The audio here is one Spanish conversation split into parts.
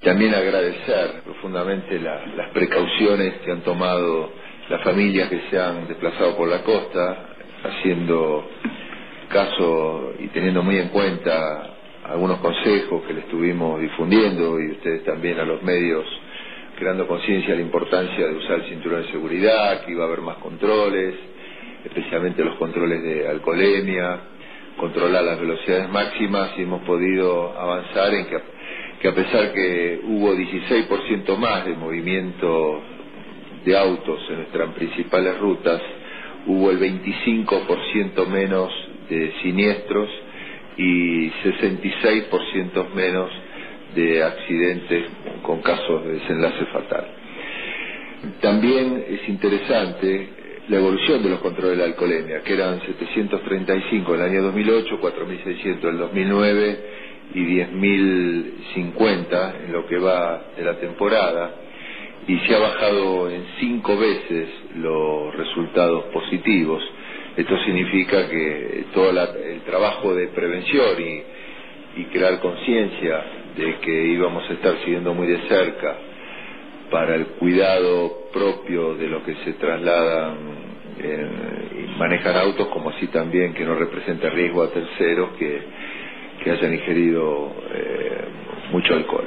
También agradecer profundamente las precauciones que han tomado las familias que se han desplazado por la costa, haciendo caso y teniendo muy en cuenta algunos consejos que le estuvimos difundiendo, y ustedes también a los medios, creando conciencia de la importancia de usar el cinturón de seguridad, que iba a haber más controles, especialmente los controles de alcoholemia, controlar las velocidades máximas, y hemos podido avanzar en que a pesar que hubo 16% más de movimiento de autos en nuestras principales rutas, hubo el 25% menos de siniestros y 66% menos de accidentes con casos de desenlace fatal. También es interesante la evolución de los controles de la alcoholemia, que eran 735 en el año 2008, 4.600 en el 2009 y 10.050 en lo que va de la temporada, y se ha bajado en 5 veces los resultados positivos. Esto significa que todo el trabajo de prevención y crear conciencia de que íbamos a estar siguiendo muy de cerca para el cuidado propio de los que se trasladan y manejan autos, como así también que no representa riesgo a terceros que hayan ingerido mucho alcohol.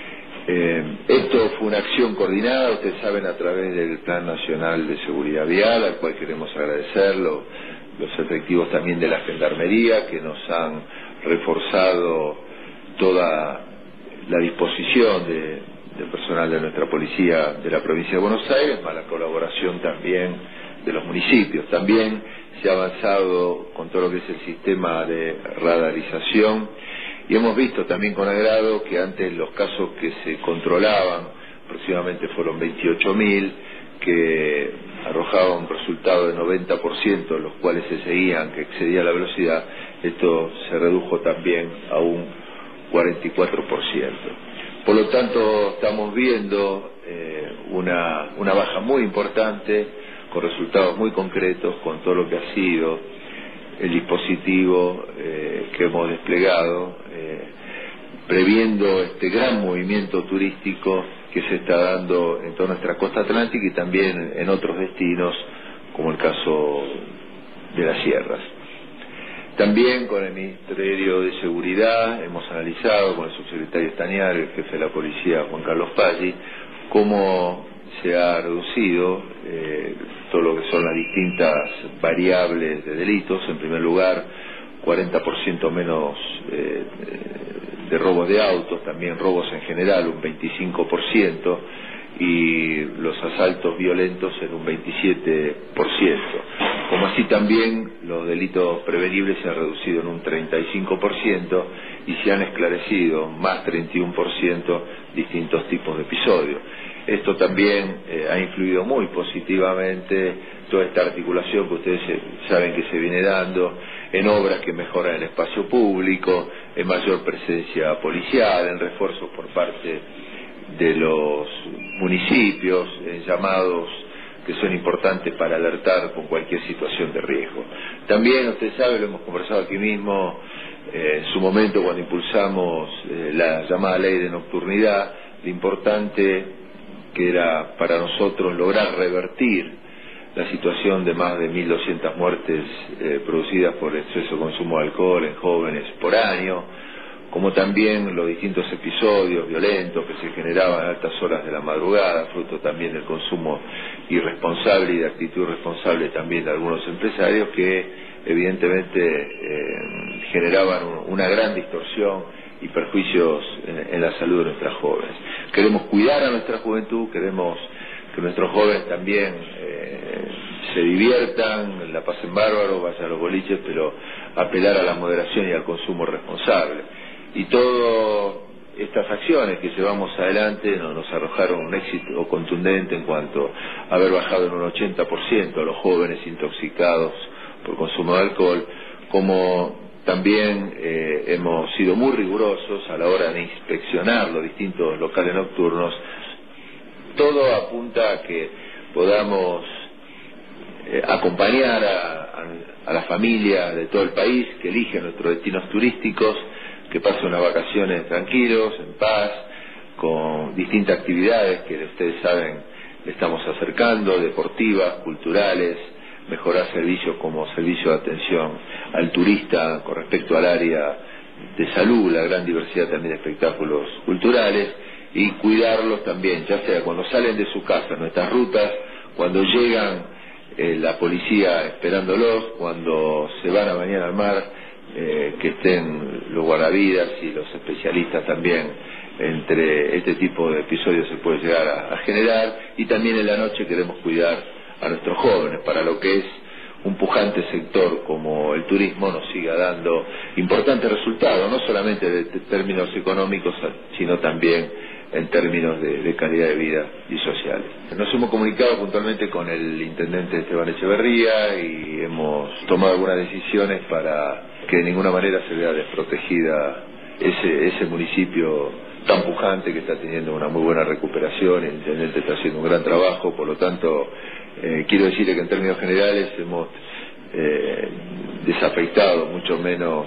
Esto fue una acción coordinada, ustedes saben, a través del Plan Nacional de Seguridad Vial, al cual queremos agradecerlo, los efectivos también de la Gendarmería, que nos han reforzado toda la disposición del personal de nuestra policía de la provincia de Buenos Aires, más la colaboración también de los municipios. También se ha avanzado con todo lo que es el sistema de radarización, y hemos visto también con agrado que antes los casos que se controlaban, aproximadamente fueron 28.000, que arrojaban un resultado de 90%, los cuales se seguían, que excedía la velocidad. Esto se redujo también a un 44%. Por lo tanto, estamos viendo una baja muy importante, con resultados muy concretos, con todo lo que ha sido el dispositivo que hemos desplegado, previendo este gran movimiento turístico que se está dando en toda nuestra costa atlántica y también en otros destinos, como el caso de las sierras. También con el Ministerio de Seguridad hemos analizado con el subsecretario Estañar, el jefe de la policía Juan Carlos Paggi, cómo se ha reducido todo lo que son las distintas variables de delitos. En primer lugar, 40% menos de robos de autos, también robos en general un 25%, y los asaltos violentos en un 27%. Como así también los delitos prevenibles se han reducido en un 35% y se han esclarecido más 31% distintos tipos de episodios. Esto también ha influido muy positivamente toda esta articulación que ustedes saben que se viene dando en obras que mejoran el espacio público, en mayor presencia policial, en refuerzos por parte de los municipios, en llamados que son importantes para alertar con cualquier situación de riesgo. También, usted sabe, lo hemos conversado aquí mismo, en su momento cuando impulsamos la llamada ley de nocturnidad, lo importante que era para nosotros lograr revertir la situación de más de 1.200 muertes producidas por exceso de consumo de alcohol en jóvenes por año, como también los distintos episodios violentos que se generaban a altas horas de la madrugada, fruto también del consumo irresponsable y de actitud irresponsable también de algunos empresarios que evidentemente generaban una gran distorsión y perjuicios en la salud de nuestras jóvenes. Queremos cuidar a nuestra juventud, queremos que nuestros jóvenes también se diviertan, la pasen bárbaro, vayan a los boliches, pero apelar a la moderación y al consumo responsable. Y todas estas acciones que llevamos adelante nos arrojaron un éxito contundente en cuanto a haber bajado en un 80% a los jóvenes intoxicados por consumo de alcohol, como también hemos sido muy rigurosos a la hora de inspeccionar los distintos locales nocturnos. Todo apunta a que podamos acompañar a las familias de todo el país que eligen nuestros destinos turísticos, que pasen unas vacaciones tranquilos, en paz, con Tenemos distintas actividades que ustedes saben le estamos acercando, deportivas, culturales, mejorar servicios como servicio de atención al turista con respecto al área de salud, la gran diversidad también de espectáculos culturales, y cuidarlos también, ya sea cuando salen de su casa, nuestras rutas, cuando llegan la policía esperándolos, cuando se van a bañar al mar, que estén los guardavidas y los especialistas también. Entre este tipo de episodios se puede llegar a generar, y también en la noche queremos cuidar a nuestros jóvenes para lo que es un pujante sector como el turismo nos siga dando importantes resultados, no solamente de términos económicos, sino también en términos de calidad de vida y sociales. Nos hemos comunicado puntualmente con el intendente Esteban Echeverría y hemos tomado algunas decisiones para que de ninguna manera se vea desprotegida ese municipio tan pujante, que está teniendo una muy buena recuperación. El intendente está haciendo un gran trabajo, por lo tanto quiero decirle que en términos generales hemos desafectado mucho menos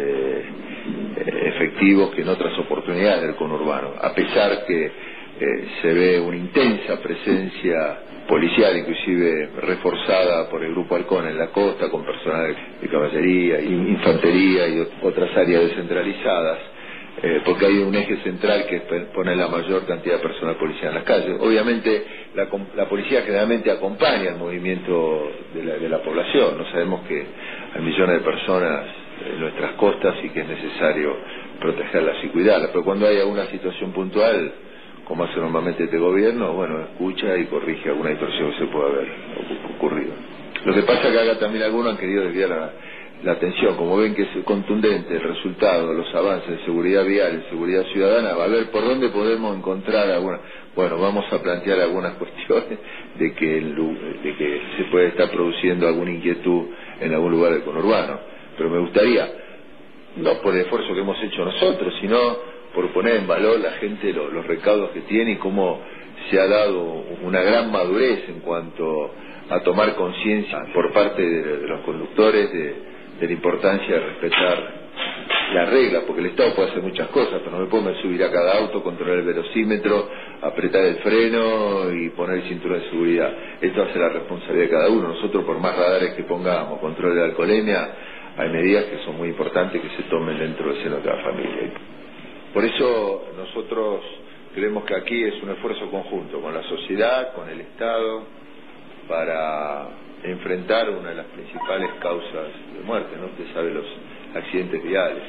efectivos que en otras oportunidades del conurbano, a pesar que se ve una intensa presencia policial, inclusive reforzada por el Grupo Halcón en la costa, con personal de caballería, infantería y otras áreas descentralizadas, porque hay un eje central que pone la mayor cantidad de personal policial en las calles. Obviamente la policía generalmente acompaña el movimiento de la población. No sabemos que hay millones de personas en nuestras costas y que es necesario protegerlas y cuidarlas, pero cuando hay alguna situación puntual, como hace normalmente este gobierno, bueno, escucha y corrige alguna distorsión que se pueda haber ocurrido. Lo que pasa es que acá también algunos han querido desviar la atención. Como ven que es contundente el resultado, los avances en seguridad vial, en seguridad ciudadana, va a ver por dónde podemos encontrar alguna. Bueno, vamos a plantear algunas cuestiones de que se puede estar produciendo alguna inquietud en algún lugar del conurbano, pero me gustaría, no por el esfuerzo que hemos hecho nosotros, sino por poner en valor la gente los recaudos que tiene y cómo se ha dado una gran madurez en cuanto a tomar conciencia por parte de los conductores de la importancia de respetar las reglas, porque el Estado puede hacer muchas cosas, pero no me puedo subir a cada auto, controlar el velocímetro, apretar el freno y poner el cinturón de seguridad. Esto hace la responsabilidad de cada uno. Nosotros, por más radares que pongamos, control de alcoholemia, hay medidas que son muy importantes que se tomen dentro del seno de cada familia. Por eso nosotros creemos que aquí es un esfuerzo conjunto con la sociedad, con el Estado, para enfrentar una de las principales causas de muerte, ¿no? Usted sabe, los accidentes viales,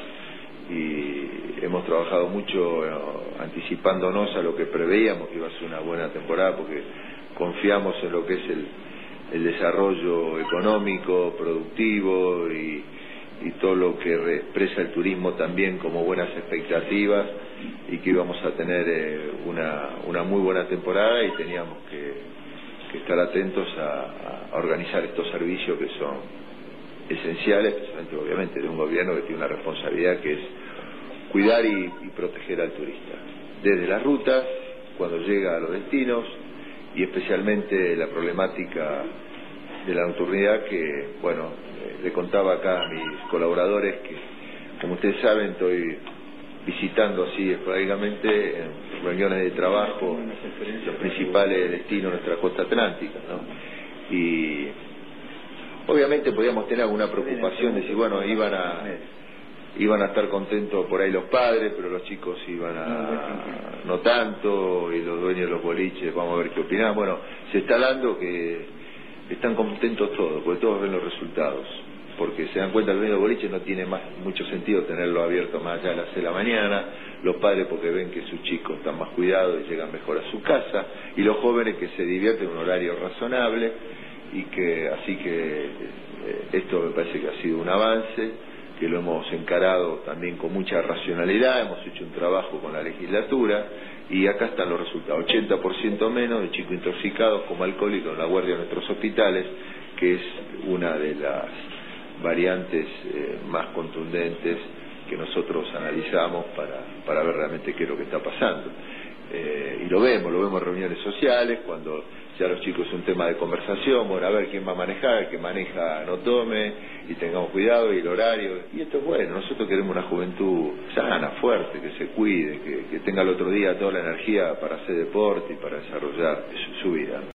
y hemos trabajado mucho anticipándonos a lo que preveíamos que iba a ser una buena temporada, porque confiamos en lo que es el desarrollo económico, productivo y todo lo que expresa el turismo también como buenas expectativas, y que íbamos a tener una muy buena temporada, y teníamos que estar atentos a organizar estos servicios que son esenciales, especialmente obviamente de un gobierno que tiene una responsabilidad que es cuidar y proteger al turista, desde las rutas, cuando llega a los destinos, y especialmente la problemática de la nocturnidad, que bueno, le contaba acá a mis colaboradores que, como ustedes saben, estoy visitando así esporádicamente en reuniones de trabajo los principales destinos de nuestra costa atlántica, ¿no? Y obviamente podíamos tener alguna preocupación de si, bueno, iban a estar contentos por ahí los padres, pero los chicos iban a no tanto, y los dueños de los boliches, vamos a ver qué opinan. Bueno, se está dando que están contentos todos, porque todos ven los resultados, porque se dan cuenta que el dueño de boliche no tiene mucho sentido tenerlo abierto más allá de las 6 de la mañana, los padres porque ven que sus chicos están más cuidados y llegan mejor a su casa, y los jóvenes que se divierten en un horario razonable, y que así que esto me parece que ha sido un avance, que lo hemos encarado también con mucha racionalidad, hemos hecho un trabajo con la legislatura, y acá están los resultados: 80% menos de chicos intoxicados como alcohólicos en la guardia de nuestros hospitales, que es una de las variantes más contundentes que nosotros analizamos para ver realmente qué es lo que está pasando. Y lo vemos en reuniones sociales, cuando ya los chicos es un tema de conversación, bueno, a ver quién va a manejar, el que maneja no tome, y tengamos cuidado, y el horario, y esto es bueno. Nosotros queremos una juventud sana, fuerte, que se cuide, que tenga el otro día toda la energía para hacer deporte y para desarrollar su vida.